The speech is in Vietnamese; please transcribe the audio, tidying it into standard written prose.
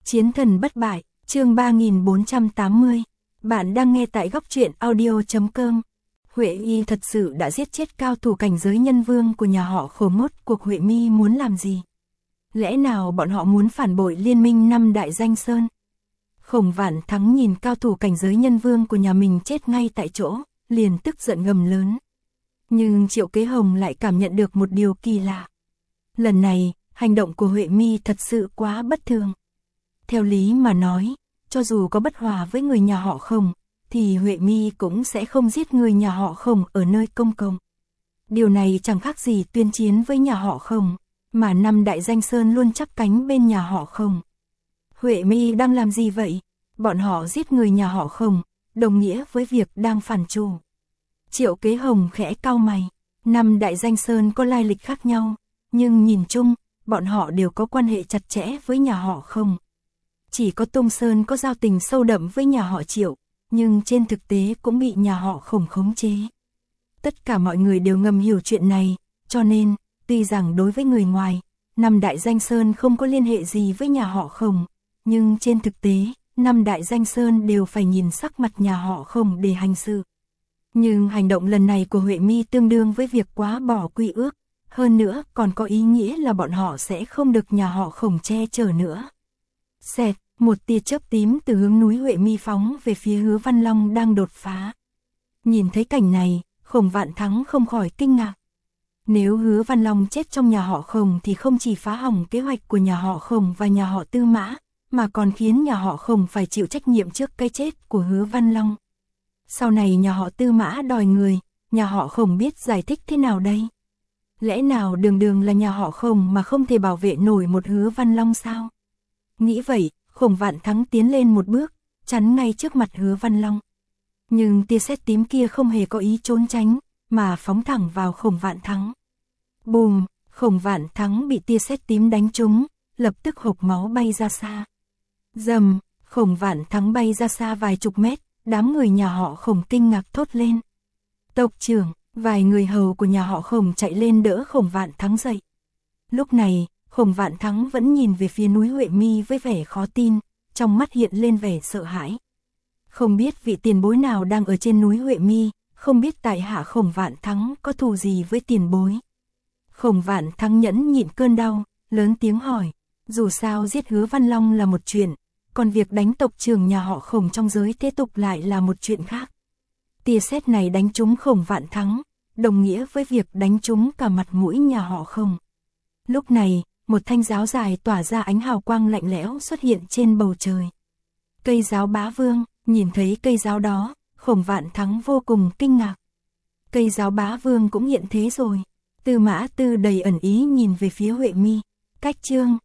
Chiến thần bất bại, chương 3480. Bạn đang nghe tại góc truyện audio.com. Huệ Y thật sự đã giết chết cao thủ cảnh giới nhân vương của nhà họ Khổ. Mốt cuộc Huệ Mi muốn làm gì? Lẽ nào bọn họ muốn phản bội liên minh năm đại danh sơn? Khổng Vạn Thắng nhìn cao thủ cảnh giới nhân vương của nhà mình chết ngay tại chỗ, liền tức giận gầm lớn. Nhưng Triệu Kế Hồng lại cảm nhận được một điều kỳ lạ. Lần này, hành động của Huệ Mi thật sự quá bất thường. Theo lý mà nói, cho dù có bất hòa với người nhà họ Khổng, thì Huệ Mi cũng sẽ không giết người nhà họ Khổng ở nơi công cộng. Điều này chẳng khác gì tuyên chiến với nhà họ Khổng, mà năm đại danh sơn luôn chắp cánh bên nhà họ Khổng. Huệ Mi đang làm gì vậy? Bọn họ giết người nhà họ Khổng, đồng nghĩa với việc đang phản chủ. Triệu Kế Hồng khẽ cau mày, năm đại danh sơn có lai lịch khác nhau, nhưng nhìn chung, bọn họ đều có quan hệ chặt chẽ với nhà họ Khổng. Chỉ có Tung Sơn có giao tình sâu đậm với nhà họ Triệu, nhưng trên thực tế cũng bị nhà họ Khổng khống chế. Tất cả mọi người đều ngầm hiểu chuyện này, cho nên, tuy rằng đối với người ngoài, năm đại danh sơn không có liên hệ gì với nhà họ Khổng, nhưng trên thực tế, năm đại danh sơn đều phải nhìn sắc mặt nhà họ Khổng để hành sự. Nhưng hành động lần này của Huệ Mi tương đương với việc quá bỏ quy ước, hơn nữa còn có ý nghĩa là bọn họ sẽ không được nhà họ Khổng che chở nữa. Xẹt, một tia chớp tím từ hướng núi Huệ Mi phóng về phía Hứa Văn Long đang đột phá. Nhìn thấy cảnh này, Khổng Vạn Thắng không khỏi kinh ngạc. Nếu Hứa Văn Long chết trong nhà họ Khổng thì không chỉ phá hỏng kế hoạch của nhà họ Khổng và nhà họ Tư Mã, mà còn khiến nhà họ Khổng phải chịu trách nhiệm trước cái chết của Hứa Văn Long. Sau này nhà họ Tư Mã đòi người, nhà họ Khổng biết giải thích thế nào đây? Lẽ nào đường đường là nhà họ Khổng mà không thể bảo vệ nổi một Hứa Văn Long sao? Nghĩ vậy, Khổng Vạn Thắng tiến lên một bước, chắn ngay trước mặt Hứa Văn Long. Nhưng tia sét tím kia không hề có ý trốn tránh, mà phóng thẳng vào Khổng Vạn Thắng. Bùm, Khổng Vạn Thắng bị tia sét tím đánh trúng, lập tức hộc máu bay ra xa. Rầm, Khổng Vạn Thắng bay ra xa vài chục mét, đám người nhà họ Khổng kinh ngạc thốt lên. Tộc trưởng, vài người hầu của nhà họ Khổng chạy lên đỡ Khổng Vạn Thắng dậy. Lúc này, Khổng Vạn Thắng vẫn nhìn về phía núi Huệ Mi với vẻ khó tin, trong mắt hiện lên vẻ sợ hãi. Không biết vị tiền bối nào đang ở trên núi Huệ Mi, không biết tại hạ Khổng Vạn Thắng có thù gì với tiền bối. Khổng Vạn Thắng nhẫn nhịn cơn đau, lớn tiếng hỏi, dù sao giết Hứa Văn Long là một chuyện, còn việc đánh tộc trưởng nhà họ Khổng trong giới thế tục lại là một chuyện khác. Tia sét này đánh trúng Khổng Vạn Thắng, đồng nghĩa với việc đánh trúng cả mặt mũi nhà họ Khổng. Lúc này, một thanh giáo dài tỏa ra ánh hào quang lạnh lẽo xuất hiện trên bầu trời. Cây giáo Bá Vương, nhìn thấy cây giáo đó, Khổng Vạn Thắng vô cùng kinh ngạc. Cây giáo Bá Vương cũng hiện thế rồi. Tư Mã Tư đầy ẩn ý nhìn về phía Huệ Mi. Cách chương